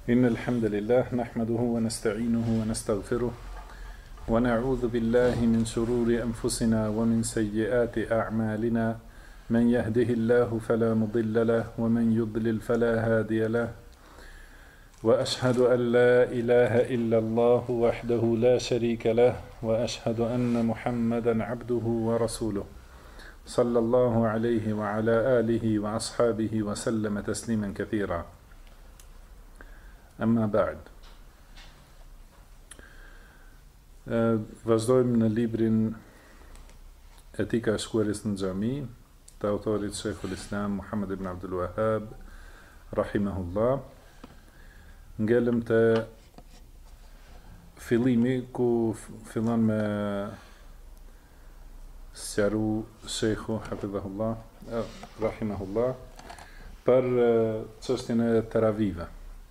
إن الحمد لله نحمده ونستعينه ونستغفره ونعوذ بالله من شرور أنفسنا ومن سيئات أعمالنا من يهده الله فلا مضل له ومن يضلل فلا هادي له وأشهد أن لا إله إلا الله وحده لا شريك له وأشهد أن محمدا عبده ورسوله صلى الله عليه وعلى آله وأصحابه وسلم تسليما كثيرا أما بعد. Vazhdojmë në librin Etika e shkuaris në xhami të autorit Sheikhul Islam Muhammad ibn Abdul Wahhab rahimahullah. Ngelëm të fillimi ku fillon me sqaru Sheikhu hafidhahullah rahimahullah për çështjen e teravive.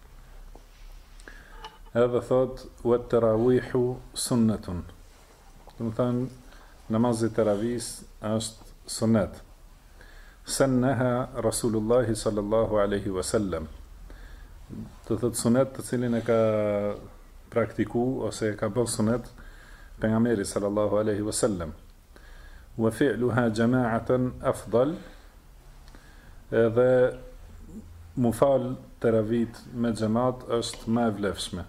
Edhe thot wa tarawihu sunnatun. Do të thënë namazi teravis është sunnet. Sannaha Rasulullah sallallahu alaihi wasallam. Do të thot sunnet të cilin e ka praktiku ose e ka bërë sunnet pejgamberi sallallahu alaihi wasallam. Wa fi'luha jama'atan afdal. Edhe mu fal teravit me xhamat është më e vlefshme.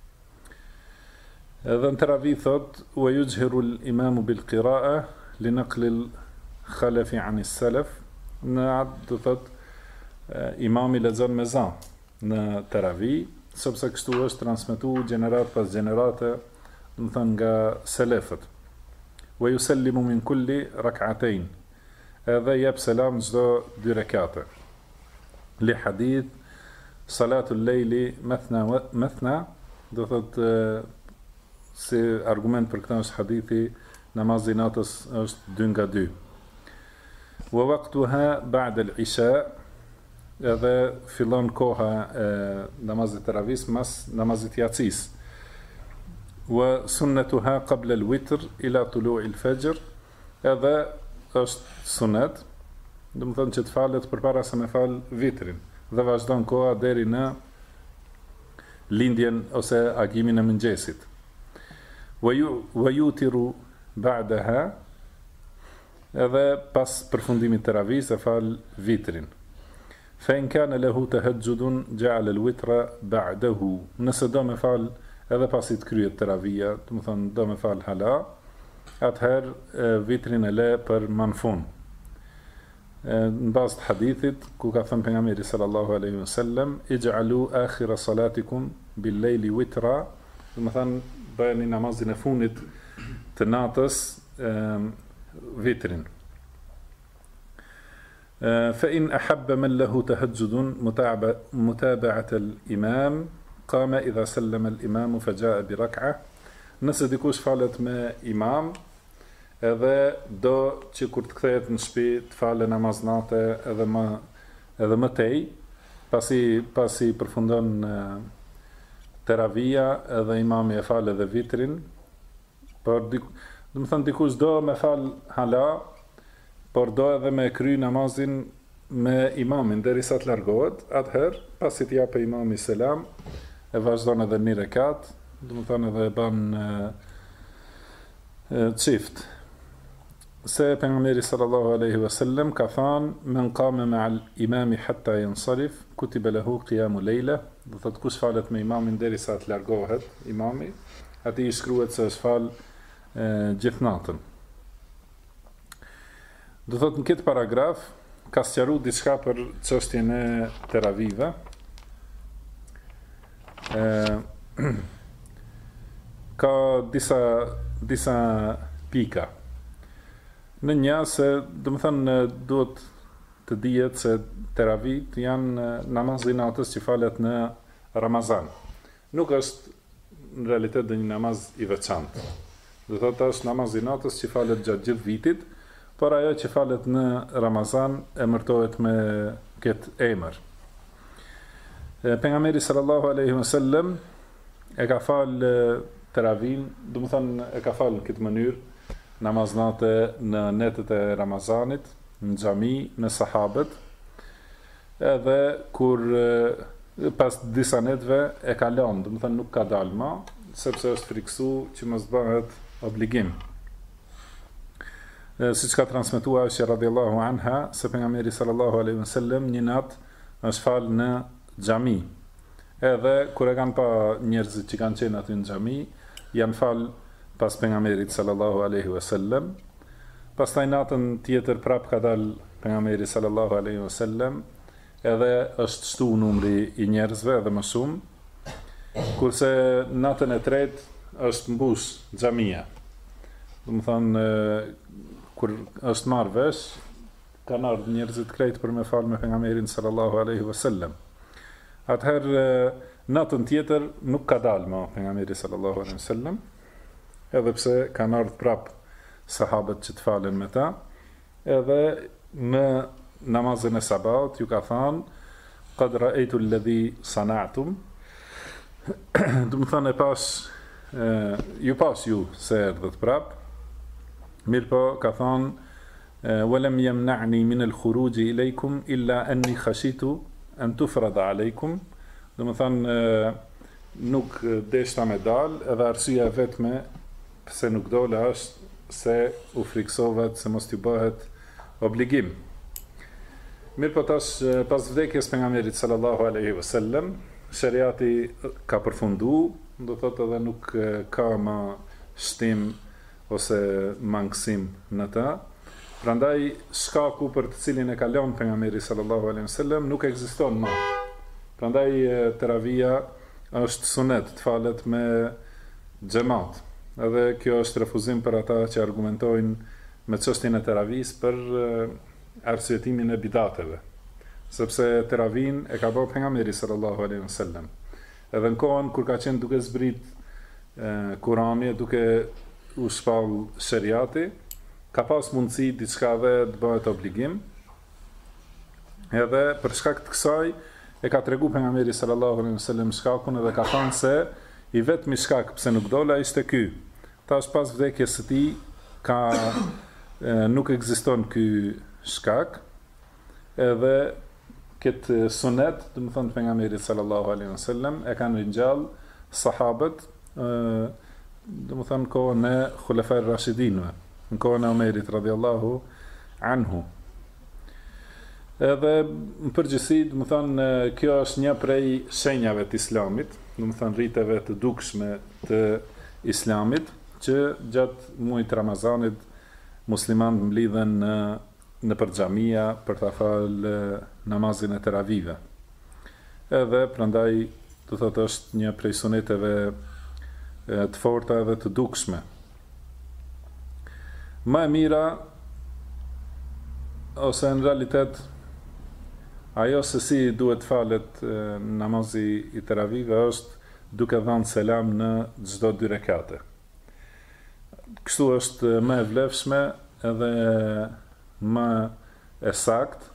Edhe në teravi thot wa yujhiru al-imamu bil qira'a li naqli al-khalafi 'an as-salaf. Në atë do thot imami lexon me zan në teravi, sepse kështu është transmetuar gjenerat pas gjenerate, do të thënë nga selefët. Wa yusallimu min kulli rak'atayn. Edhe jep selam çdo 2 rekate. Li hadith salatul lejli mathna, do thot si argument për këtë është hadithi namazi natës është 2 nga 2. Wa waqtuha ba'da al-isha, edhe fillon koha e namazit teravis mas namazit yatsis. Wa sunnatuha qabla al-witr ila tulu'i al-fajr, edhe është sunnet, do të thonë që të falet përpara se me fal vitrin, dhe vazhdon koha deri në lindjen ose agimin e mëngjesit. Wa yutiru ba'daha, edhe pas përfundimit të teravis e fal vitrin. Fa in kana lahu tahajjudun ja'ala al-witra ba'dahu. Nëse do me fal edhe pasi të kryet teravia, do të thonë do me fal hala, atëherë vitrin e le për manfun. Në bazë të hadithit ku ka thënë pejgamberi sallallahu alaihi wasallam ij'alu akhira salatikum bil layli witra, do të thonë bëni namazin e fundit të natës vitrin. Fa in ahabba man lahu tahajjudun mutaba'at al-imam qama idha sallama al-imam fa ja'a bi rak'ah. Nëse dikush falet me imam, edhe do që kur të kthehet në shtëpi të falë namaz nate edhe më tej, pasi përfundon teravia edhe imami e fal edhe vitrin, por do të thënë dikush do me fal hala, por do edhe me kry namazin me imamin derisa të largohet, atëherë pasi të japë imami selam, e vazhdon edhe 1 rekat, do të thënë edhe e bën çift. Se pejgamberi sallallahu alaihi wasallam ka thënë men qama ma'al imami hatta yansarif kutiba lahu qiyamu layla, do thotë kush falet me imamin derisa të largohet imami, atij i shkruhet se është fal gjithë natën. Do thotë në këtë paragraf ka sqaruar diçka për çështjen e teravive. Ka disa pika. Në një se, do më thënë, duhet të dihet se teravit janë namazi natës që falet në Ramazan. Nuk është në realitet dhe një namaz i veçantë. Do thotë është namazi natës që falet gjatë gjithë vitit, por ajo që falet në Ramazan emërtohet me këtë emër. Pejgamberi sallallahu alaihi wasallam e ka falë teravin, do më thënë e ka falë në këtë mënyrë, namaznate në netët e Ramazanit, në xhami, me sahabët, edhe kur pas disa netve e ka lënë, do të thënë nuk ka dalë më, sepse është friksu që mos bëhet obligim. Siç ka transmetuar Aisha radhiyallahu anha se pejgamberi sallallahu alaihi wasallam një natë është falë në xhami. Edhe kur e kanë pa njerëzit që kanë qenë aty në xhami, janë falë pas pejgamberit sallallahu alaihi wasallam. Pastaj natën tjetër prap ka dalë pejgamberi sallallahu alaihi wasallam, edhe është shtu numri i njerëzve edhe më shumë. Kurse natën e tretë është mbush xhamia. Do të thonë kur është marrë vesh, kanë ardhur njerëzit krejt për me falë me pejgamberin sallallahu alaihi wasallam. Atëherë natën tjetër nuk ka dalë më pejgamberi sallallahu alaihi wasallam, edhe pse kanë ardhur prap sahabët që të falen me ta, edhe në namazin e sabat ju ka thënë qad ra'aytu alladhi sana'tum. Do të thonë ju pas ju se erdhët prap. Mirë po ka thënë walam yamna'ni min al-khuruj ilaykum illa anni khashitu an tufrada alaykum. Do të thonë nuk deshta me dal, edhe arsyeja vetme pse nuk dola është se u friksovet se mos t'ju bëhet obligim. Mirë po tash pas vdekjes pejgamberit sallallahu alaihi wasallam, shariati ka përfundu, do thotë edhe nuk ka më shtim ose mangësim në ta. Prandaj shkaku për të cilin e ka lënë pejgamberi sallallahu alaihi wasallam nuk ekziston më. Prandaj teravia është sunet, të falet me xhamat. Edhe kjo është refuzim për ata që argumentojnë me çështjen e teravis për arsyetimin e bidateve. Sepse teravin e ka bërë pejgamberi sallallahu alaihi wasallam. Edhe në kohën kur ka qenë duke zbrit Kurani, duke u shpall shariati, ka pas mundësi diçka dhe të bëhet obligim. Edhe për shkak të kësaj e ka tregu pejgamberi sallallahu alaihi wasallam shkakun, edhe ka thënë se i vetmi shkak pse nuk dola ishte ky. Tash pas vdekjes së tij nuk ekziston ky shkak. Edhe këtë sunet, do të thonë pejgamberi sallallahu alaihi wasallam e kanë ringjall sahabët, do të thonë kohën e Khulafai Rashidinëve, në kohën e Omerit radhiyallahu anhu. Edhe në përgjithësi, do të thonë kjo është një prej shenjave të Islamit, do të thonë rriteve të dukshme të Islamit, që gjatë muajit Ramazanit muslimanët mblidhen në xhamia për ta falë namazin e teravive. Edhe prandaj do thotë është një prej suneteve të forta dhe të dukshme. Më e mira ose në realitet ajo se si duhet falet namazi i teravive është duke dhënë selam në çdo 2 rekate. Kështu është më e vlefshme edhe më e sakt,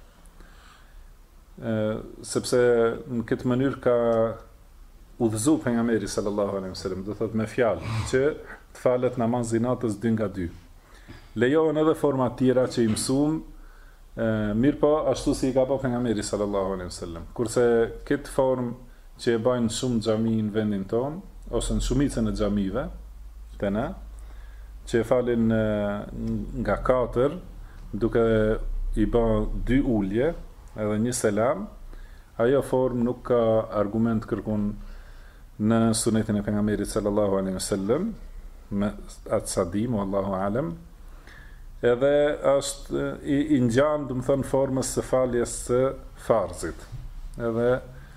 sepse në këtë mënyrë ka udhëzu pejgamberi sallallahu alaihi wasallam, do thotë me fjalë që të falet namazi natës 2 nga 2. Lejohen edhe forma tjera që i mësuam, mirë po ashtu si i ka bërë pejgamberi sallallahu alaihi wasallam. Kurse këtë formë që e bajnë shumë xhami në vendin ton, ose në shumicën e xhamive të na, që e falin nga 4, duke i bën 2 ulje edhe 1 selam, ajo formë nuk ka argument kërkun në sunetin e pejgamberit sallallahu alaihi wasallam, me atë sa dim, wallahu alem. Edhe është i ngjan, do të thonë, formës së faljes së farzit. Edhe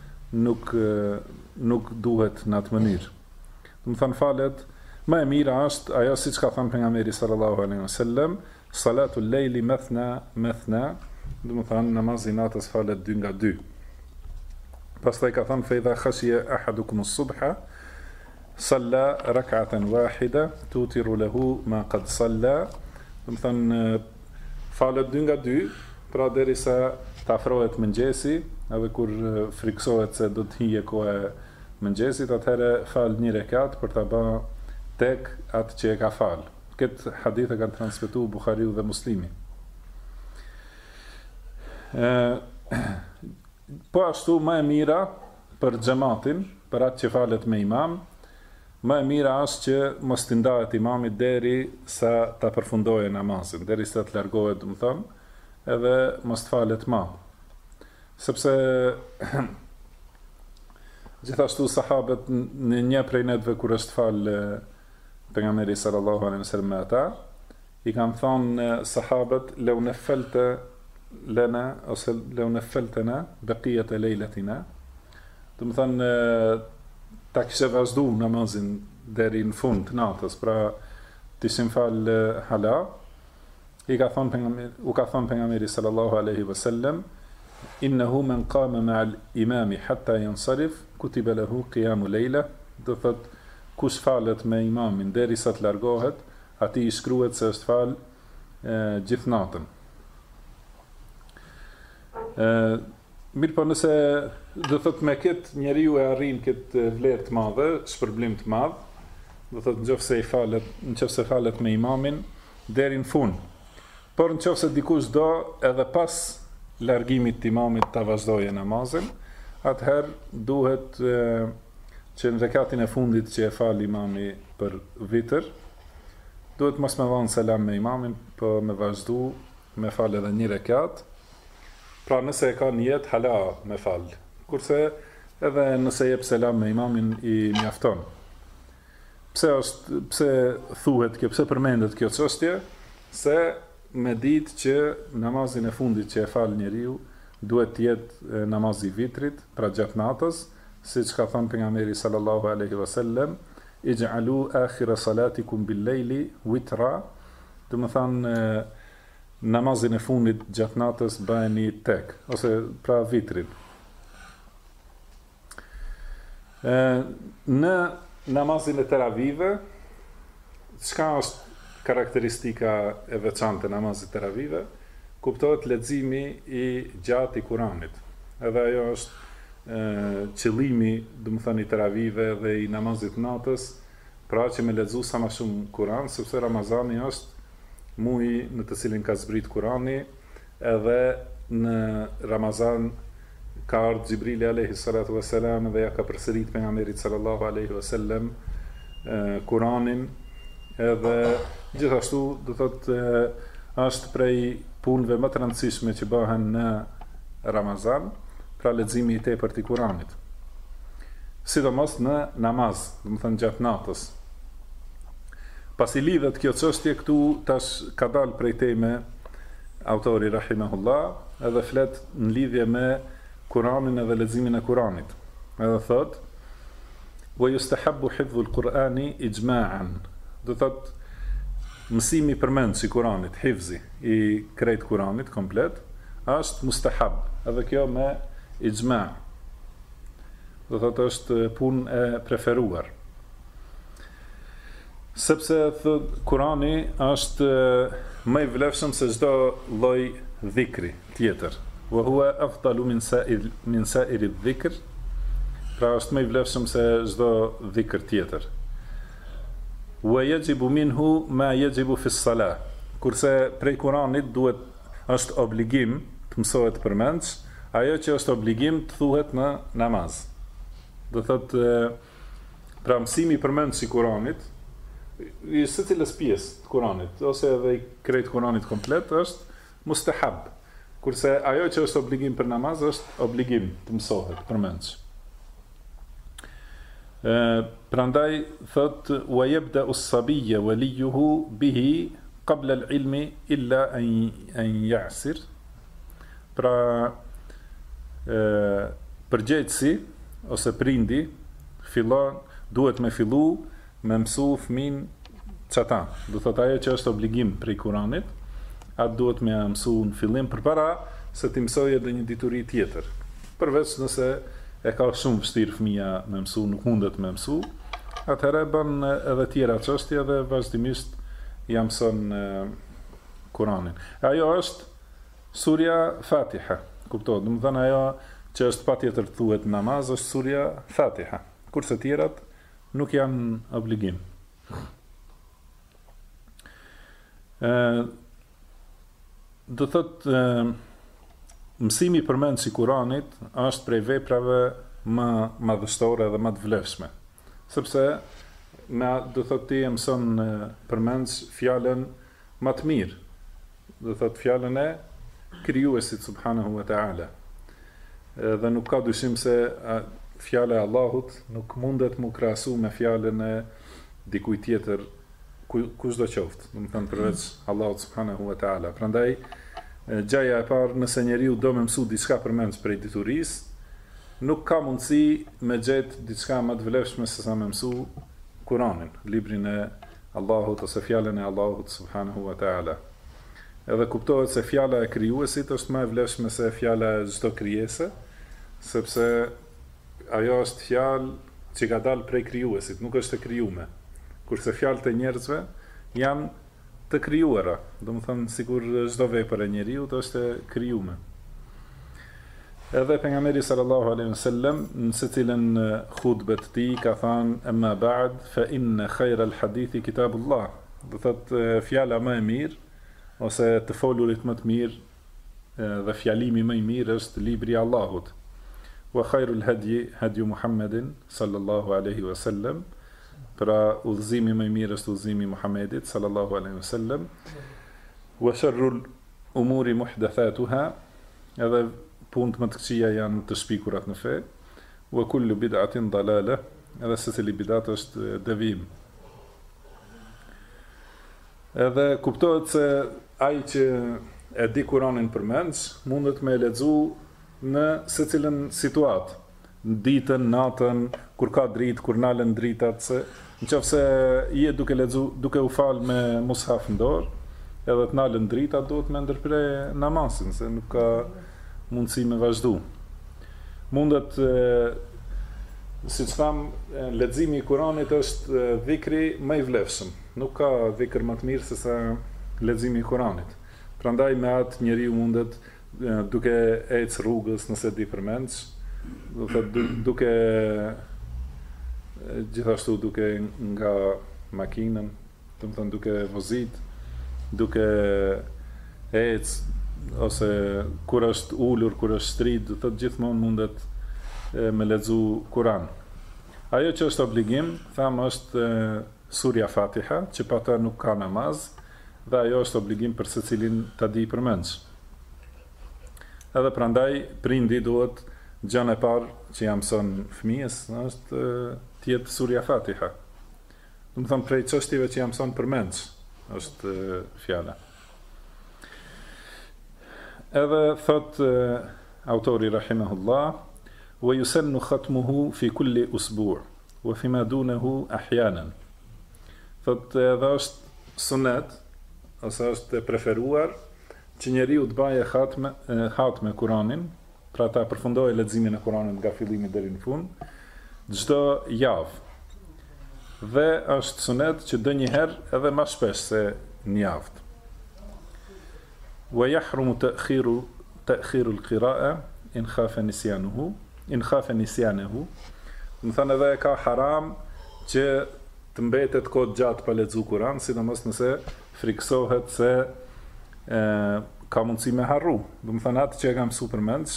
nuk duhet në atë mënyrë. Do të thonë falet më e mira është ajo siç ka thënë pejgamberi sallallahu alaihi wasallam, salatul lejli mathna, do të thonë namazi i natës falet 2 nga 2. Pastaj ka thënë fa idha khashiya ahadukum as-subha salla rak'atan wahida tutiru lahu ma qad salla. Do të thonë falet 2 nga 2, pra derisa të afrohet mëngjesi, edhe kur friksohet se do të hije koha e mëngjesit, atëherë fal 1 rekat për ta bërë tek atë që e ka fal. Këtë hadith e kanë transmetuar Buhariu dhe Muslimi. Po ashtu më e mira për xhamatin, për atë që falet me imam, më e mira është që mos t'i ndahet imamit deri sa ta përfundojë namazin, deri sa të largohet, do të thonë, edhe mos të falet më. Sepse gjithashtu sahabët në një prej netëve kur është fal pejgamberi sallallahu alaihi wasallam me ata, i kanë thonë sahabët leu nafalta lana ose leu nafaltana baqiyat lejlatina. Do të thonë ta kishe vazhdu namazin deri në fund të natës, pra të ishim fal hala. U ka thonë pejgamberi sallallahu alaihi wasallam, innehu men qama ma'al imami hatta yansarif kutiba lahu qiyamu lejla. Do thot kush falet me imamin derisa të largohet, atij i shkruhet se është fal gjithë natën. Mirë po nëse do thot me këtë njeriu e arrin këtë vlerë të madhe, shpërblim të madh, do thot nëse falet me imamin deri në fund. Por nëse dikush do edhe pas largimit të imamit ta vazhdojë namazin, atëherë duhet që në rekatin e fundit që e fal imami për vitër, duhet mos me dhanë selam me imamin, po me vazhdu me fal edhe një rekat. Pra nëse e ka niyet hala me fal. Kurse edhe nëse jep selam me imamin i mjafton. Pse thuhet kjo, pse përmendet kjo çështje? Se me ditë që namazin e fundit që e fal njeriu duhet të jetë namazi i vitrit, pra gjatë natës, siç ka thënë pejgamberi sallallahu alaihi wasallam, ij'alu akhira salatikum bil-layli witra. Do të thonë namazin e fundit gjatë natës bëheni tek, ose pra vitrin. Në namazin e teravive, çka është karakteristika e veçantë e namazit teravive? Kuptohet leximi i gjatë i Kuranit. Edhe ajo është qëllimi, do të thënë, i teravive dhe i namazit natës, pra që me lexu sa më shumë Kuran, sepse Ramazani është muji në të cilin ka zbrit Kurani, edhe në Ramazan ka ardhur Xhibrili alayhi salatu wasalam dhe ja ka përsërit pejgamberit sallallahu alaihi wasallam Kuranin, edhe gjithashtu do thotë është prej punëve më të rëndësishme që bëhen në Ramazan, pra leximi i tepërt i Kuranit. Sidomos në namaz, do të thënë gjatë natës. Pasi lidhet kjo çështje këtu, tash ka dalë prej teme autori rahimahullah, edhe flet në lidhje me Kuranin edhe leximin e Kuranit. Edhe thot: "Wa yustahabbu hifdhu al-Qur'ani ijma'an." Do thot mësimi përmendës i Kuranit, hifzi i krejt Kuranit komplet, është mustahab, edhe kjo me ijma'. Do thot është punë e preferuar. Sepse thot Kurani është më i vlefshëm se çdo lloj dhikri tjetër. Wa huwa afdalu min sa'iri dhikr. Pra është më i vlefshëm se çdo dhikr tjetër. Wa yajibu minhu ma yajibu fi s-salah. Kurse prej Kuranit është obligim të mësohet përmendsh, ajo që është obligim të thuhet në namaz. Do thot pra mësimi i përmendjes i Kuranit, i secilës pjesë të Kuranit, ose edhe i krejt Kuranit komplet, është mustahab. Kurse ajo që është obligim për namaz është obligim të mësohet përmendsh. Prandaj thot: "Wa yabda'u as-sabiyya waliyuhu bihi qabla al-ilmi illa an ya'sir." Pra përgjegjësi ose prindi duhet me fillu me mësu fëmin çata. Do thot ajo që është obligim prej Kuranit, atë duhet me mësu në fillim përpara se të mësojë edhe një dituri tjetër. Përveç nëse e ka shumë vështirë fëmia me mësu, nuk mundet me mësu, atëherë bën edhe tjera çështje dhe vazhdimisht ja mëson Kuranin. Ajo është surja Fatiha, kuptohet. Do të thënë ajo që është patjetër të thuhet në namaz është surja Fatiha, kurse tjerat nuk janë obligim. Do thot mësimi i përmendjes i Kuranit është prej veprave më madhështore dhe më të vlefshme. Sepse do thotë ti e mëson përmendsh fjalën më të mirë. Do thotë fjalën e krijuesit subhanahu wa taala. Dhe nuk ka dyshim se fjala e Allahut nuk mundet mu krahasu me fjalën e dikujt tjetër kushdo qoftë, do të thënë përveç Allahut subhanahu wa taala. Prandaj gjaja e parë, nëse njeriu do me mësu diçka përmendsh prej diturisë, nuk ka mundësi me gjetë diçka më të vlefshme se sa me mësu Kur'anin, librin e Allahut ose fjalën e Allahut subhanahu wa taala. Edhe kuptohet se fjala e krijuesit është më e vlefshme se fjala e çdo krijese, sepse ajo është fjalë që ka dalë prej krijuesit, nuk është e krijuar. Kurse fjalët e njerëzve janë të krijuara, domethënë sikur çdo vepër e njeriu është e krijuar. Edhe pejgamberi sallallahu alaihi wasallam në secilën hutbë të tij ka thënë amma ba'd fa inna khayra al-hadithi kitabullah. Do thotë fjala më e mirë ose të folurit më të mirë dhe fjalimi më i mirë është libri i Allahut. Wa khairul hadi hadi Muhammedin sallallahu alaihi wasallam. Pra udhëzimi më i mirë është udhëzimi i Muhamedit sallallahu alaihi wasallam. Wa sharrul umuri muhdathatuha. Edhe punët më të këqija janë të shpikurat në fe. Wa kullu bid'atin dalale. Edhe secili bidat është devim. Edhe kuptohet se ai që e di Kur'anin përmendsh, mundet me lexu në secilën situatë. Në ditën, natën, kur ka dritë, kur nalen dritat, se nëse je duke u fal me mushaf në dorë, edhe të nalen dritat, duhet me ndërprer namazin, se nuk ka mundësi me vazhdu. Mundet, si që tham, leximi i Kuranit është dhikri më i vlefshëm. Nuk ka dhikr më të mirë se sa leximi i Kuranit. Prandaj me atë njeriu mundet duke ecë rrugës nëse di përmendsh, duke gjithashtu duke nga makinën, do të thënë duke vozit, duke ecë ose kur është ulur, kur është shtritë, do thotë gjithmonë mundet me lexu Kur'an. Ajo që është obligim, tham është surja Fatiha, që pa ta nuk ka namaz, dhe ajo është obligim për secilin ta di përmendsh. Edhe prandaj prindi duhet gjën e parë që ja mëson fëmijës është të jetë surja Fatiha. Do të thënë prej çështjeve që ja mëson përmendsh është fjala. Edhe thot autori rahimahullah wa yusannu khatmuhu fi kulli usbu' wa fi ma dunahu ahyanan. Thot edhe është sunet ose është preferuar që njeriu të baje hatme Kur'anin, pra ta përfundojë leximin e Kuranit nga fillimi deri në fund, çdo javë. Dhe është sunet që ndonjëherë edhe më shpesh se një javë. Wa yahrumu ta'khiru al-qira'a in khafa nisyanuhu, Më thënë edhe ka haram që të mbetet kohë gjatë pa lexu Kur'an, sidomos nëse friksohet se ka mundësi me harru. Do të thënë atë që e ka mësuar përmendsh,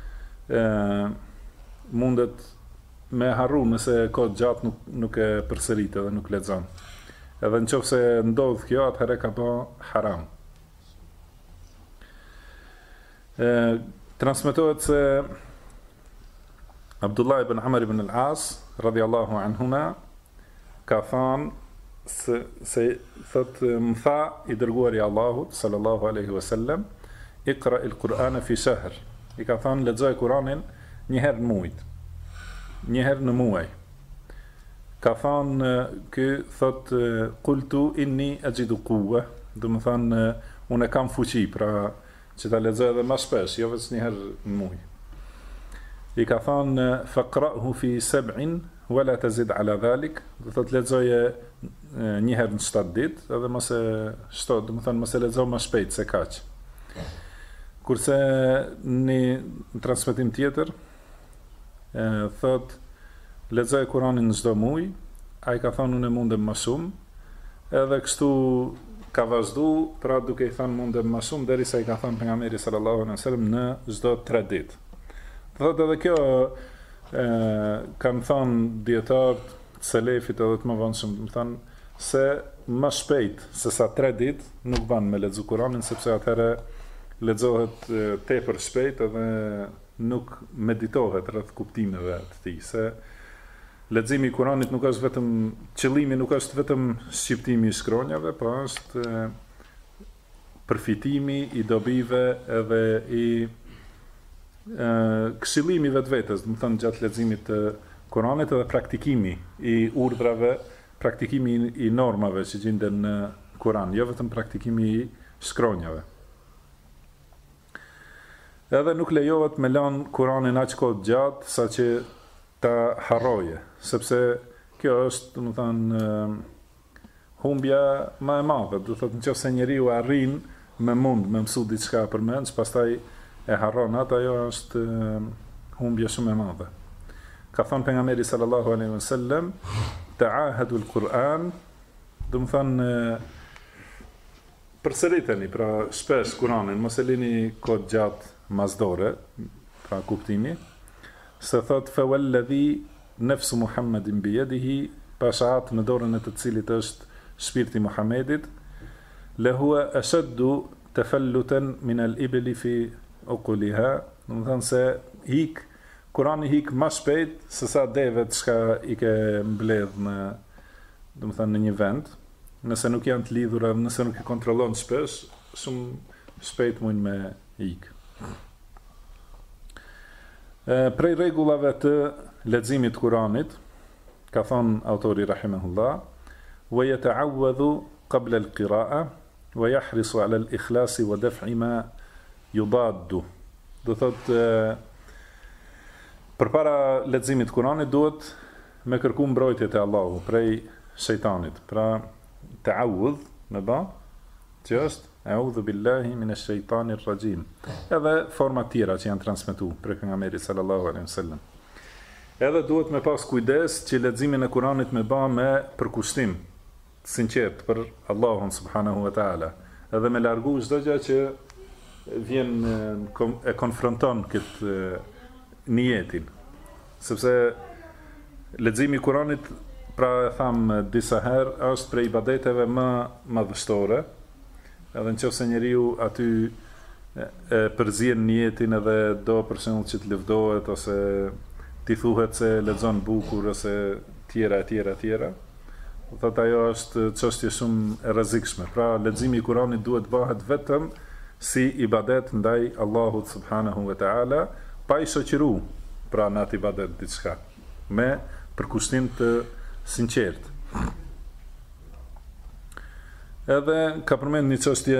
mundet me harru nëse kohë gjatë nuk e përsërit edhe nuk lexon. Edhe nëse ndodh kjo, atëherë ka bë haram. Transmetohet se Abdullah ibn Amr ibn al-As radhiyallahu anhuma ka thënë se thot më tha i dërguari i Allahut sallallahu alaihi wasallam iqra al-Qur'ana fi shahr. I ka thënë lexoj Kur'anin një herë në muaj. Një herë në muaj. Ka thënë ky thot qultu inni ajidu quwwa, do të thënë unë kam fuqi, pra që ta lexoj edhe më shpesh, jo vetëm një herë në muaj. I ka thënë faqra'hu fi 7 wala tazid ala dhalik, do thot lexoje një herë në 7 ditë, edhe mos e shtot, do të thënë mos e lexo më shpejt se kaq. Kurse në transmetim tjetër thot lexoj Kur'anin çdo muaj, ai ka thënë unë mundem më shumë, edhe kështu ka vazhdu, pra duke i thënë mundem më shumë derisa i ka thënë pejgamberi sallallahu alaihi wasallam në çdo 3 ditë. Thot edhe kjo kanë thënë dietarët selefit edhe të mëvonshëm, do të thënë se më shpejt se sa 3 ditë nuk ban me lexu Kur'anin, sepse atëherë lexohet tepër shpejt edhe nuk meditohet rreth kuptimeve të tij. Se leximi i Kuranit nuk është vetëm qëllimi, nuk është vetëm shqiptimi i shkronjave, po është përfitimi i dobive edhe i këshillimi vetvetes, do të thënë gjatë leximit të Kuranit edhe praktikimi i urdhrave, praktikimi i normave që gjenden në Kuran, jo vetëm praktikimi i shkronjave. Edhe nuk lejohet me lanë Kuranin aq kohë gjatë sa që ta harroje, sepse kjo është, do të thënë, humbja më e madhe. Do thotë nëse njeriu arrin me mësu diçka për mend, pastaj e harron atë, ajo është humbje shumë e madhe. Ka thënë pejgamberi sallallahu alaihi wasallam, ta'ahadu al-Quran, do të thënë përsëriteni pra shpesh Kuranin, mos e lini kohë gjatë mazdore, pra kuptimi, se thot fa walladhi nafsu Muhammedin biyadihi, pashat në dorën e të cilit është shpirti Muhamedit, lahua ashaddu tafallutan min al-ibli fi uquliha, do të thënë se Kurani hik më shpejt se sa devet çka i ke mbledh në, do të thënë, në një vend, nëse nuk janë të lidhura, nëse nuk e kontrollon shpesh, shumë shpejt mund me ik. Prej rregullave të leximit të Kuranit, ka thënë autori rahimahullah, wa yata'awwadhu qabla al-qira'a wa yahrisu 'ala al-ikhlas wa daf'i ma yudaddu. Do thotë përpara leximit të Kuranit duhet me kërku mbrojtje te Allahu prej shejtanit. Pra ta'awudh me ba, që është a'udhu billahi minash shaitanir rajim. Edhe forma tjera që janë transmetuar prej pejgamberit sallallahu alaihi wasallam. Edhe duhet me pas kujdes që leximin e Kuranit me ba me përkushtim sinqert për Allahun subhanahu wa taala. Edhe me largu çdo gjë që vjen e konfronton këtë niyetin. Sepse leximi i Kuranit, pra e tham disa herë, është prej ibadeteve më madhështore. Edhe nëse njeriu aty e përzien niyetin edhe do për shembull që të lëvdohet ose ti thuhet se lexon bukur ose tjera. Thotë ajo është çështje shumë e rrezikshme. Pra leximi i Kuranit duhet bëhet vetëm si ibadet ndaj Allahut subhanahu wa taala, pa i shoqëru pra në atë ibadet diçka, me përkushtim të sinqert. Edhe ka përmend një çështje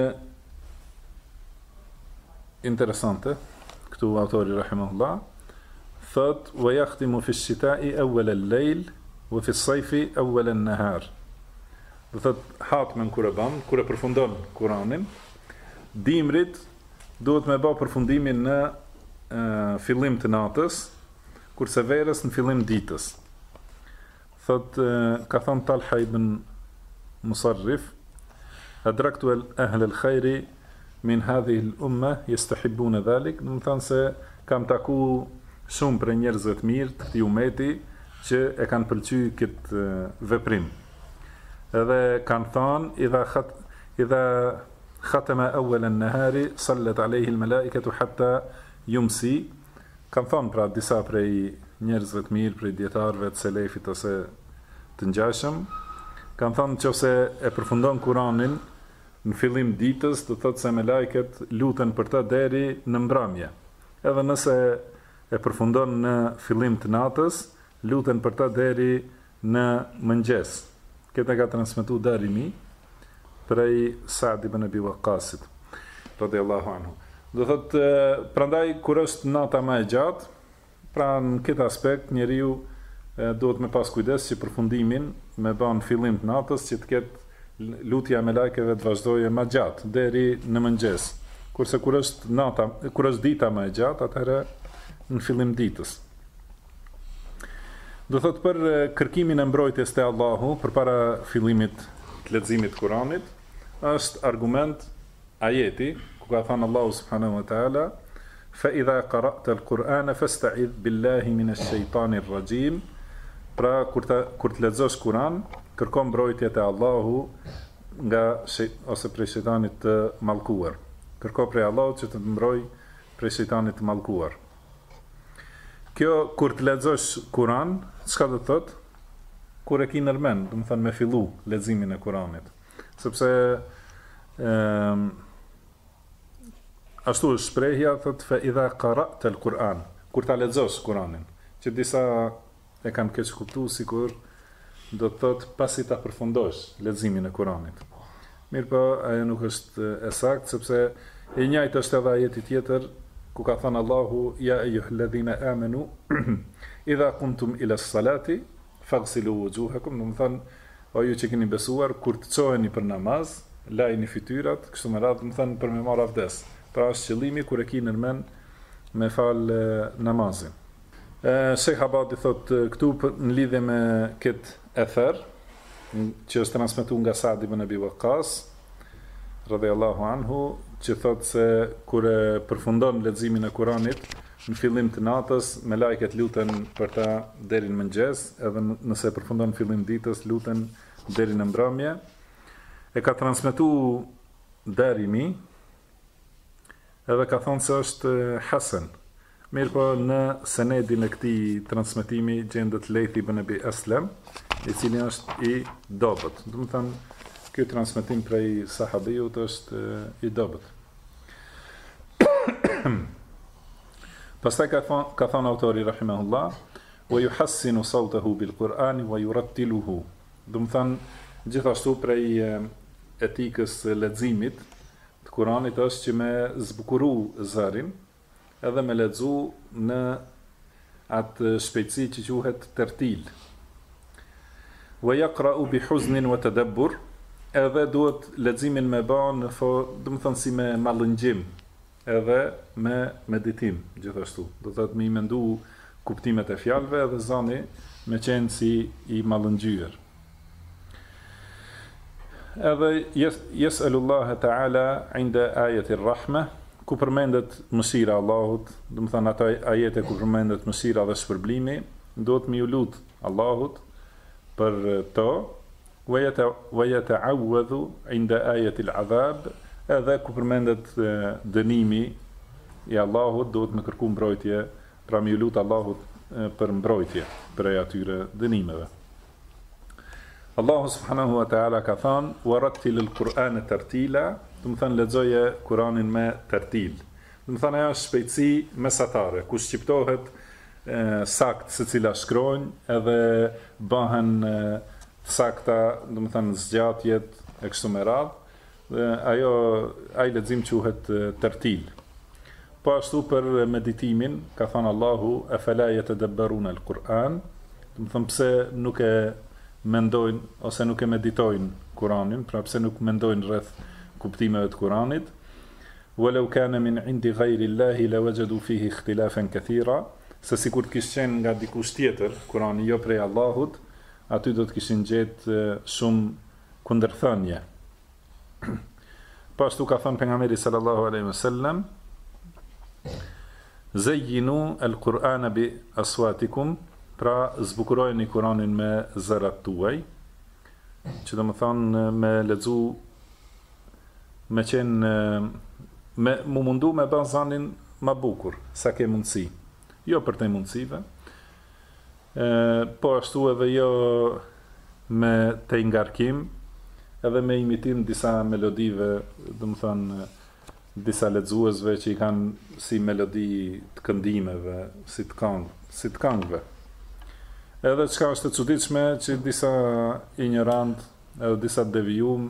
interesante, këtu autori rahimahullah, thot, wa yakhtimu fi ash-shita'i awwal al-layl wa fi as-sayfi awwal an-nahar. Do thot, hatmen kur e ban, kur e përfundon Kuranin, dimrit duhet me bë përfundimin në fillim të natës, kurse verës në fillim ditës. Thot, ka thënë Talha ibn Musarrif, adraktu ahl al-khairi min hadhihi al-umma yastahibbuna dhalik, do të thënë se kam taku shumë për njerëzve të mirë të këtij umeti që e kanë pëlqyer këtë veprim. Edhe kanë thënë idha khatama awwal an-nahari sallat alayhi al-malaikatu hatta yumsi. Kanë thënë pra disa prej njerëzve të mirë, prej dietarëve të selefit ose të ngjashëm, kanë thënë nëse e përfundon Kuranin në fillim ditës, do thotë se melekët luten për ta deri në mbrëmje. Edhe nëse e përfundon në fillim të natës, luten për ta deri në mëngjes. Këtë ka transmetuar Darimi prej Sa'd ibn Abi Waqqasit radhiyallahu anhu. Do thotë, prandaj kur është nata më e gjatë, pra në këtë aspekt njeriu duhet me pas kujdes që përfundimin me bën fillim të natës që të ketë lutja me lajkeve të vazhdojë më gjatë deri në mëngjes. Kurse kur është dita më e gjatë, atëherë në fillim ditës. Do thot për kërkimin e mbrojtjes te Allahu përpara fillimit të leximit të Kuranit, është argument ajeti ku ka thënë Allahu subhanahu wa taala fa idha qara'ta al-Qur'ana fasta'idh billahi minash shaitanir rajim. Pra kur të lexosh Kur'an, kërko mbrojtje te Allahu ose prej shejtanit të mallkuar. Kërko prej Allahut që të të mbroj prej shejtanit të mallkuar. Kjo kur të lexosh Kur'an, çka do të thotë? Kur e ki nërmen, do të thënë me fillu leximin e Kur'anit. Sepse ashtu është shprehja, thotë fa idha qara'ta al-Qur'an, kur ta lexosh Kur'anin, që disa e kanë keq kuptuar sikur do të thotë pasi ta përfundosh leximin e Kur'anit. Mirë po, ajo nuk është e saktë, sepse e njëjtë është edhe ajeti tjetër ku ka thënë Allahu ja ayyuhalladhina amanu idha qumtum ila as-salati faghsilu wujuhakum, do të thënë o ju që keni besuar, kur të çoheni për namaz, lajini fytyrat, kështu me radhë, do të thënë për me marrë avdes. Pra është qëllimi kur e ki nërmen me fal namazin. Sheikh Abadi thot këtu në lidhje me këtë ether, që është transmetuar nga Sa'd ibn Abi Waqqas radhiyallahu anhu, që thot se kur e përfundon leximin e Kuranit në fillim të natës, me lajket luten për ta deri në mëngjes, edhe nëse e përfundon në fillim ditës, luten deri në mbrëmje. E ka transmetuar Darimi, edhe ka thonë se është hasan. Mirë po në senedin e këtij transmetimi gjendet Layth ibn Abi Aslam, i cili është i dobët. Do të thënë, ky transmetim prej sahabijut është i dobët. Pastaj ka thonë autori rahimahullah, wa yuhassinu sawtahu bil Qur'ani wa yurattiluhu. Do të thënë, gjithashtu prej etikës leximit të Kuranit është që me zbukuru zërin, edhe me lexu në atë shpejtësi që quhet tertil. Wa yaqra'u bi huznin wa tadabbur, edhe duhet leximin me bë në do të thënë si me mallëngjim, edhe me meditim gjithashtu. Do të thotë me i mendu kuptimet e fjalëve edhe zani me qenë si i mallëngjyer. Edhe yes'alullaha ta'ala 'inda ayati ar-rahma, ku përmendet mëshira Allahut, do të thënë ato ajete ku përmendet mëshira dhe shpërblimi, duhet me ju lut Allahut për to, wa yata'awwadhu 'inda ayati al-'adhab, edhe ku përmendet dënimi i Allahut, duhet me kërku mbrojtje, pra me ju lut Allahut për mbrojtje prej atyre dënimeve. Allahu subhanahu wa ta'ala ka thënë wa rattil al-Qur'ana tartila, do të thënë lexoje Kur'anin me tertil. Do të thënë ajo është shpejtësi mesatare, ku shqiptohet sakt secila shkronjë, edhe bëhen sakta, do të thënë zgjatjet e kështu me radhë. Ai lexim quhet tertil. Po ashtu për meditimin, ka thënë Allahu afala yatadabbaruna al-Qur'an, do të thënë pse nuk e mendojnë ose nuk e meditojnë Kur'anin, pra pse nuk mendojnë rreth kuptimeve të Kuranit. Walau kana min 'indi ghayri Allahi lawajadu fihi ikhtilafan kathira, se sikur të kishte qenë nga dikush tjetër, Kurani jo prej Allahut, aty do të kishin gjetë shumë kundërthënie. Pashtu ka thënë pejgamberi sallallahu alaihi wasallam, zayyinu al-Qur'ana bi aswatikum, pra zbukurojeni Kuranin me zërat tuaj, që do të thonë me lexu, me qenë, mu mundu me bën zanin ma bukur, sa ke mundësi. Jo për të mundësive, po ashtu edhe jo me të ngarkim, edhe me imitim disa melodive, do të thonë, disa lexuesve që i kanë si melodi të këndimeve, si të këngëve. Edhe çka është e çuditshme që disa ignorant, edhe disa devijum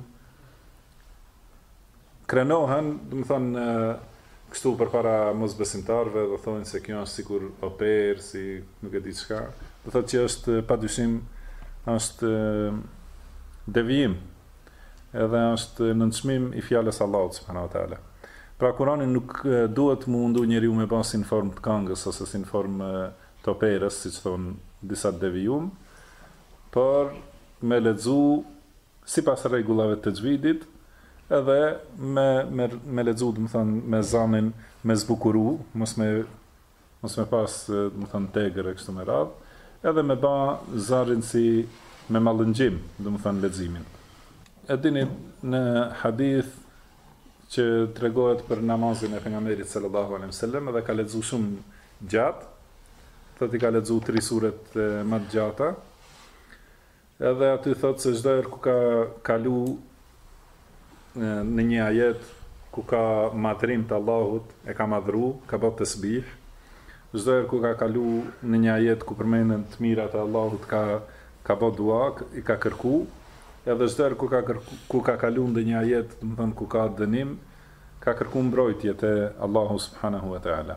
krenohen, do të thonë kështu përpara mosbesimtarëve, dhe thonë se kjo është sikur operë, si nuk e di çka. Do thotë që është padyshim është devijim, edhe është nënçmim i fjalës Allahut subhanahu wa taala. Pra Kurani nuk duhet mu mundu njeriu me pas në formë të këngës ose si në formë të operës, siç thonë disa devijum, por me lexu sipas rregullave të tajvidit, edhe me lexu, do të thënë, me zanin, me zbukuru, mos me pas, do të thënë, tegër e kështu me radhë, edhe me ba zarin si me mallëngjim, do të thënë, leximin. E dini në hadith që tregohet për namazin e pejgamberit sallallahu alaihi wasallam, edhe ka lexuar shumë gjatë, thotë i ka lexuar 3 suret më të gjata, edhe aty thotë se çdo herë ku ka kalu në një ajet ku ka madhrim të Allahut, e ka madhru, ka bërë tasbih, çdo herë ku ka kalu në një ajet ku përmenden të mirat e Allahut, ka bërë dua, i ka kërku, edhe çdo herë ku ka kalu në një ajet, do të thënë ku ka dënim, ka kërku mbrojtje te Allahu subhanahu wa ta'ala.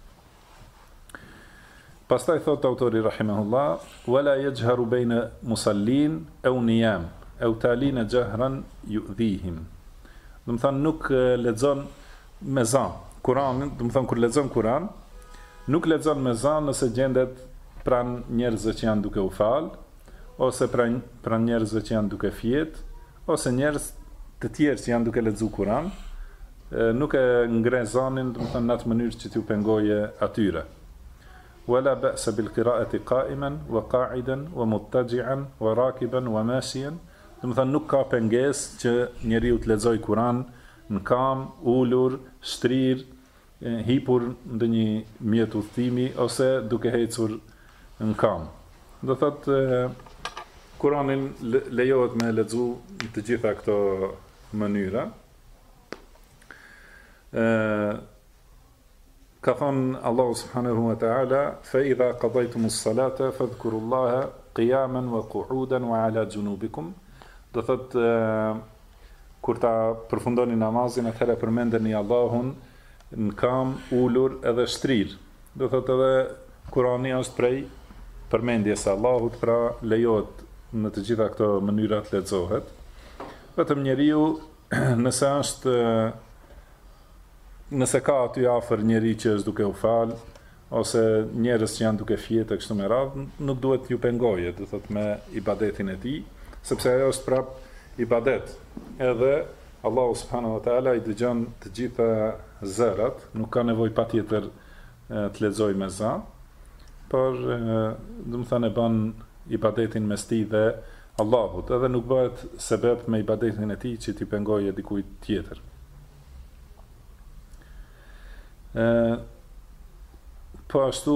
Pastaj thot autori rahimahullah, wala yajharu bayna musallin aw niyam aw talina jahran yu'dhihim. Do të thënë nuk lexon me zan Kur'anin, do të thënë kur lexon Kur'an, nuk lexon me zan nëse gjendet pran njerëzve që janë duke u fal, ose pran njerëzve që janë duke fjet, ose njerëz të tjerë që janë duke lexuar Kur'an, nuk e ngre zanin, do të thënë në atë mënyrë që t'ju pengoje atyre. Wala ba'sa bil qira'ati qa'iman wa qa'idan wa muttaji'an wa rakiban wa mashiyan. Do të thënë nuk ka pengesë që njeriu të lexojë Kur'an në kam, ulur, shtrir, hipur ndonjë mjet udhëtimi ose duke ecur në kam. Do thotë Kur'anin lejohet me lexu në të gjitha këto mënyra. Ka thënë Allahu subhanahu wa ta'ala, fa idha qadaytumus salata fadhkurullaha qiyaman wa qu'udan wa ala junubikum. Do thotë kur ta përfundoni namazin, atëherë përmendeni Allahun në kam, ulur edhe shtrir. Do thotë edhe Kurani është prej përmendjes së Allahut, pra lejohet në të gjitha këto mënyra të lexohet. Vetëm njeriu nëse ka aty afër njeri që është duke u fal, ose njerëz që janë duke fjetë kështu me radhë, nuk duhet t'ju pengoje, do thotë me ibadetin e tij, sepse ajo është prap ibadet. Edhe Allahu subhanahu wa taala i dëgjon të gjitha zërat, nuk ka nevojë patjetër të lexojë me za, por do të thënë bën ibadetin mes tij dhe Allahut, edhe nuk bëhet sebeb me ibadetin e tij që t'i pengoje dikujt tjetër. Po ashtu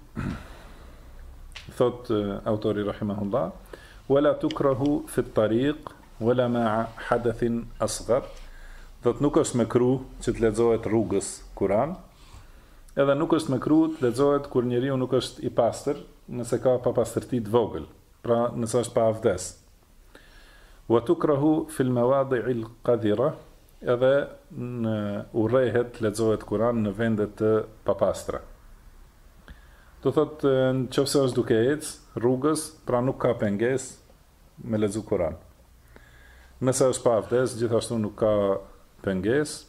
thot autori rahimahullah, wala tukrahu fi at-tariq wala ma'a hadathin asghar. Do të nuk është mekruh që të lexohet rrugës Kur'an, edhe nuk është mekruh të lexohet kur njeriu nuk është i pastër, nëse ka papastërti të vogël, pra nëse është pa avdes. Wa tukrahu fi al-mawadi'i al-qadhira, edhe në urrehet lexohet Kur'an në vendet të papastra. Do thotë nëse është duke ecë rrugës, pra nuk ka pengesë me lexu Kur'an. Nëse është pa avdes, gjithashtu nuk ka pengesë,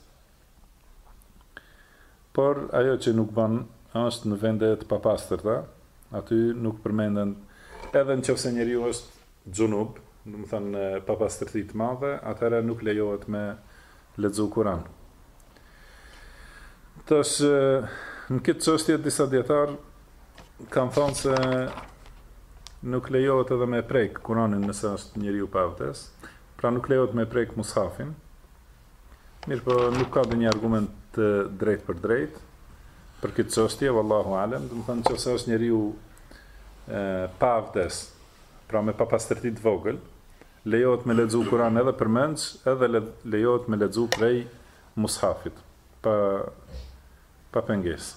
por ajo që nuk bën është në vende të papastërta, aty nuk përmenden, edhe nëse njeriu është xhunub, do të thënë papastërti të madhe, atëherë nuk lejohet me lexu Kur'an. Tash në këtë çështje disa dietar kanë thënë se nuk lejohet edhe me prek Kur'anin nëse është njeriu pa avdes, pra nuk lejohet me prek mushafin. Mirë, po nuk ka një argument drejt për drejt për këtë çështje, wallahu alem. Do të thënë nëse është njeriu pa avdes, pra me papastërti të vogël, lejohet me lexu Kur'an edhe për mendsh, edhe lejohet me lexu prej mushafit, pa pengesë.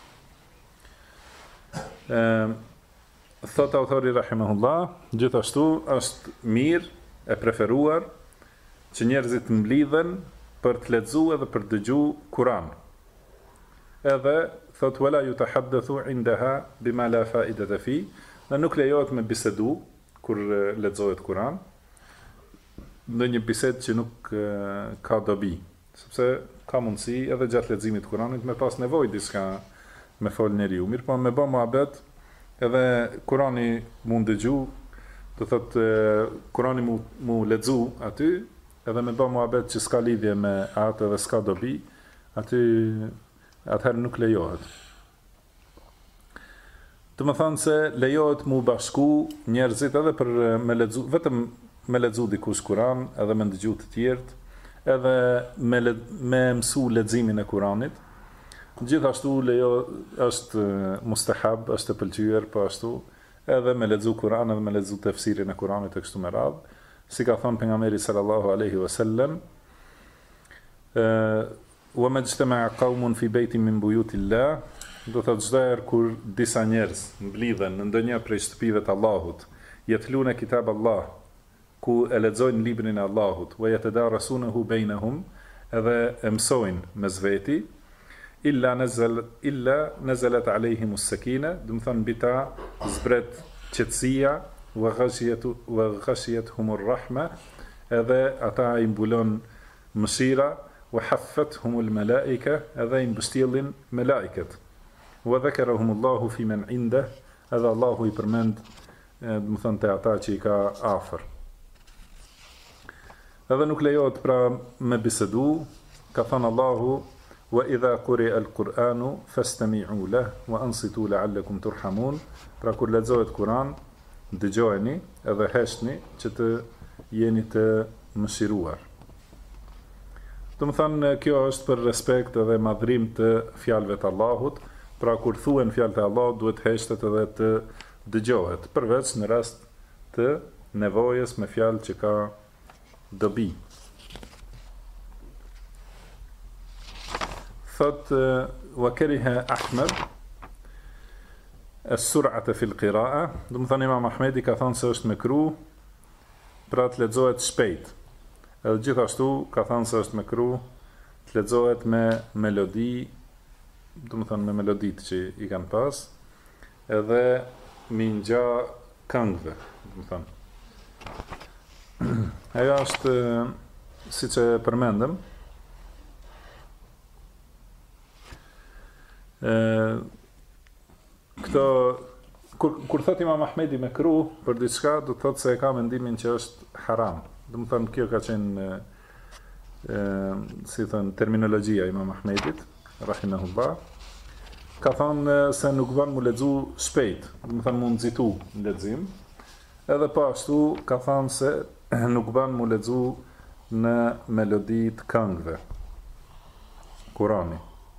Thot autori rahimahullah, gjithashtu është mirë e preferuar që njerëzit mblidhen për të lexu edhe për të dëgju Kur'an. Edhe thot wala yutahaddathu indaha bima la fa'idata fi, dhe nuk lejohet me bisedu kur lexohet Kur'an, në një bisedë që nuk ka dobi, sepse ka mundësi edhe gjatë leximit të Kuranit me pas nevojë diçka me fol njeriu. Mirë, po me bë muhabet, edhe Kurani mund dëgju, do thotë Kurani mu lexu aty, edhe me bë muhabet që s'ka lidhje me atë dhe s'ka dobi, atëherë nuk lejohet. Të më thanë se lejohet mu bashku njerëzit edhe për me lexu, vetëm me lexu dikush Kur'an, edhe me ndëgju të tjerët, edhe me mësu leximin e Kur'anit. Gjithashtu është mustahab, është e pëlqyer, po ashtu edhe me lexu Kur'an edhe me lexu tefsirin e Kur'anit e kështu me radhë. Si ka thënë pejgamberi sallallahu alaihi wasallam, wa majtama'a qaumun fi baytin min buyutillah, do të çdo herë kur disa njerëz mblidhen në ndonjë prej shtëpive të Allahut, jetlune kitab Allah, ku e lexojnë librin e Allahut, wa yatadarasunahu bainahum, edhe e mësojnë mes veti, illa nazalat alejhim as-sakina, do të thonë mbi ta zbret qetësia, wa ghashiyatuhum ar-rahma, edhe ata i mbulon mëshira, wa haffatuhum al-malaika, edhe i mbështjellin melaiket. Wa dhakarahum Allahu fi man indah, edhe Allahu i përmend, do të thonë te ata që i ka afër. Edhe nuk lejohet pra me bisedu, ka thënë Allahu, wa idha quri'a al-Qur'anu fastami'u lahu wa ansitu la'allakum turhamun, pra kur lexohet Kur'an, dëgjojeni edhe heshni që të jeni të mëshiruar. Do të thënë kjo është për respekt edhe madhrim të fjalëve të Allahut, pra kur thuhen fjalët e Allahut duhet heshtet edhe të dëgjohet, përveç në rast të nevojës me fjalë që ka dobi. Thot wa kariha Ahmed as-sur'ata fi al-qira'a, do të thënë Imam Ahmedi ka thënë se është mekruh pra të lexohet shpejt. Edhe gjithashtu ka thënë se është mekruh të lexohet me melodi, do të thënë me meloditë që i kanë pas, edhe me ngja këngëve, do të thënë. Ajo është siç e përmendëm, këto kur thot Imam Ahmedi mekruh për diçka, do të thotë se e ka mendimin që është haram. Do të thënë kjo ka qenë si thon terminologjia e Imam Ahmedit rahimahullah. Ka thonë se nuk van mu lexu shpejt, do të thënë mu nxitu në lexim. Edhe po ashtu ka thonë se nuk ban mu lexu në melodi të këngëve. Kurani.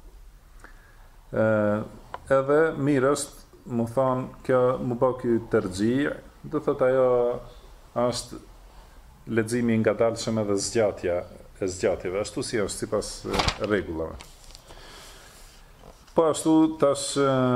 Edhe mirë është mu thonë kjo mu bë ky terxhih, do thotë ajo është leximi i ngadalshëm edhe zgjatja e zgjatjeve, ashtu si është sipas rregullave. Po ashtu tash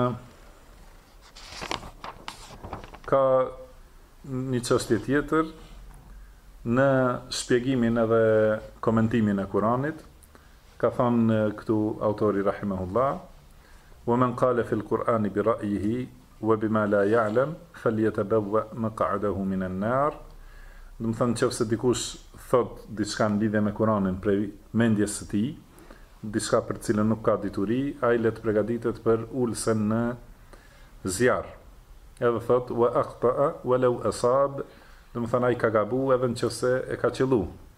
ka një çështje tjetër në shpjegimin edhe komentimin e Kuranit. Ka thënë këtu autori rahimahullah, wa man qala fi al-Qur'ani bi ra'yihi wa bima la ya'lam falyatabawwa maq'adahu min an-nar. Do të thënë nëse dikush thot diçka në lidhje me Kuranin prej mendjes së tij, diçka për të cilën nuk ka dituri, ai le të përgatitet për ulsen në zjarr. Edhe thot wa aqta'a walau asab, do të thënë ai ka gabu edhe nëse e ka qellu.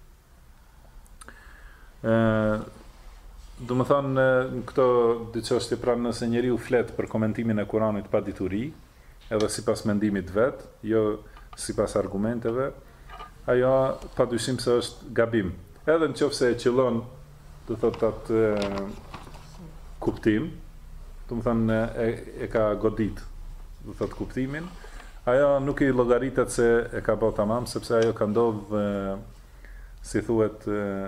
Do të thënë në këto diçështje pra nëse njeriu flet për komentimin e Kuranit pa dituri, edhe sipas mendimit vet, jo sipas argumenteve, ajo padyshim se është gabim. Edhe nëse e qellon, do thotë atë kuptim, do të thënë e ka godit, do thotë kuptimin, ajo nuk i llogaritet se e ka bërë tamam, sepse ajo ka ndodhur, si thuhet,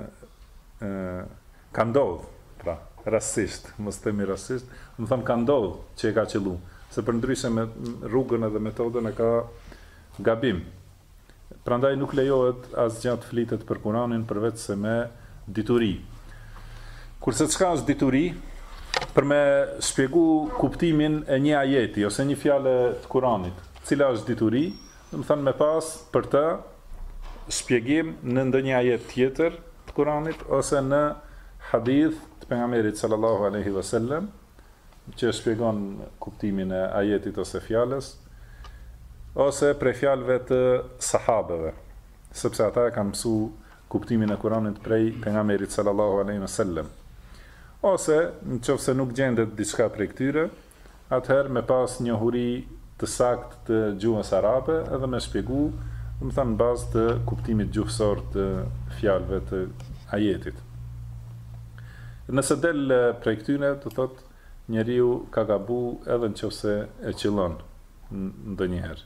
ka ndodhur, pra, rastisht, mos themi rastisht, do të thënë ka ndodhur që e ka qellu, se përndryshe me rrugën edhe metodën e ka gabim. Prandaj nuk lejohet asgjë të flitet për Kuranin përveç se me dituri. Kurse çka është dituri, për me shpjegu kuptimin e një ajeti ose një fjale të Kuranit, cila është dituri, do të thënë me pas për të shpjegim në ndonjë ajet tjetër të Kuranit ose në hadith të pejgamberit sallallahu alaihi wasallam që shpjegon kuptimin e ajetit ose fjalës, ose prej fjalëve të sahabeve, sepse ata e kanë mësu kuptimin e Kuranit prej pejgamberit sallallahu alaihi wasallam. Ose nëse nuk gjendet diçka prej këtyre, atëherë me pas njohuri të saktë të gjuhës arabe edhe me shpjegu, do të thënë në bazë të kuptimit gjuhësor të fjalëve të ajetit. Nëse del prej këtyre, do thotë njeriu ka gabu edhe nëse e qëllon ndonjëherë.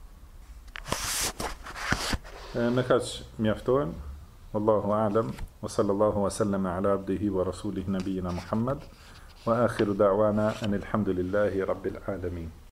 Me kaq mjaftojmë. Wallahu a'lam wa sallallahu wa sallama ala abdihi wa rasulihi nabiyina Muhammad wa akhiru da'wana anil hamdulillahi rabbil alamin.